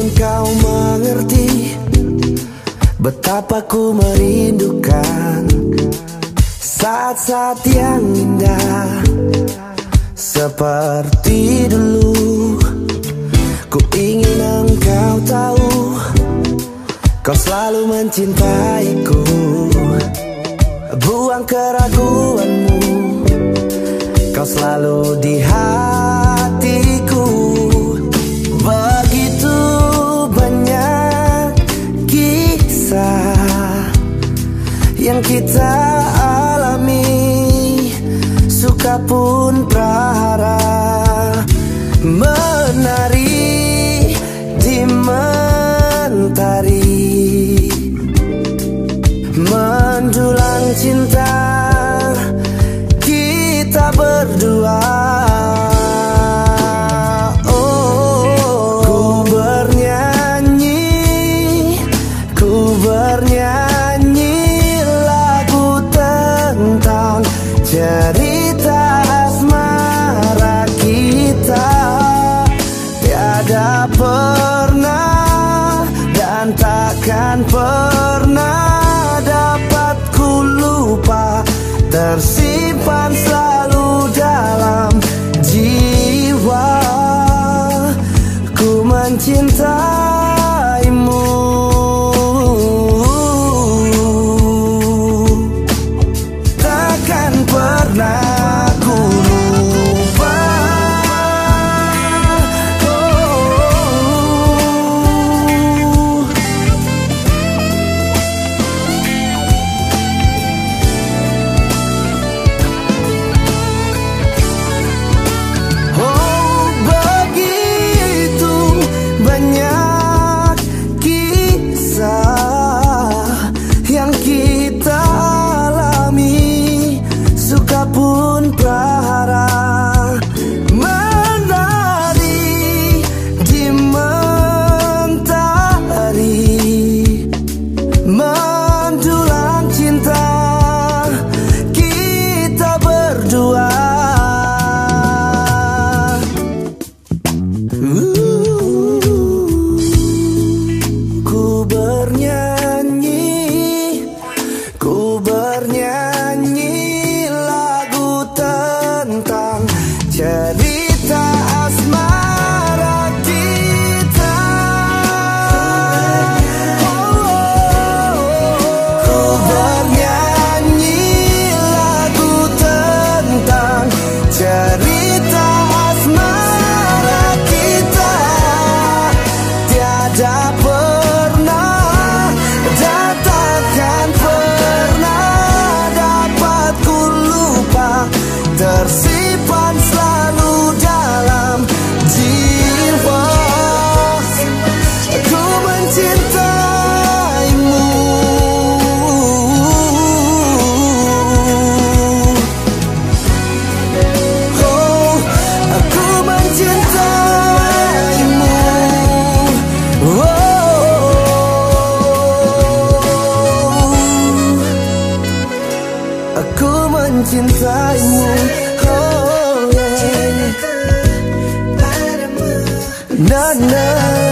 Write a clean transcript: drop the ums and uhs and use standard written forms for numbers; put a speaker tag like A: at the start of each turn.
A: engkau mengerti betapa ku merindukan saat-saat yang indah seperti dulu. Ku ingin engkau tahu kau selalu mencintaiku. Buang keraguanmu, kau selalu di hatiku. Begitu banyak kisah yang kita alami, suka pun prahara, menari di mentari, mendulang cinta kita berdua. Ku bernyanyi lagu tentang cerita asmara kita. Tiada pernah dan takkan pernah dapat ku lupa, tersimpan selalu dalam jiwa. Ku mencintaimu, takkan pernah ku lupa. Pun prahara, menari di mentari, mendulang cinta kita berdua. Ku bernyanyi, ku bernyanyi tentang cerita asmara kita. Ku bernyanyi lagu tentang cerita asmara kita. Tiada pernah dan takkan pernah dapat ku lupa, tersimpan selalu dalam jiwa. Aku mencintaimu, oh, aku mencintaimu, oh, aku mencintaimu. Na na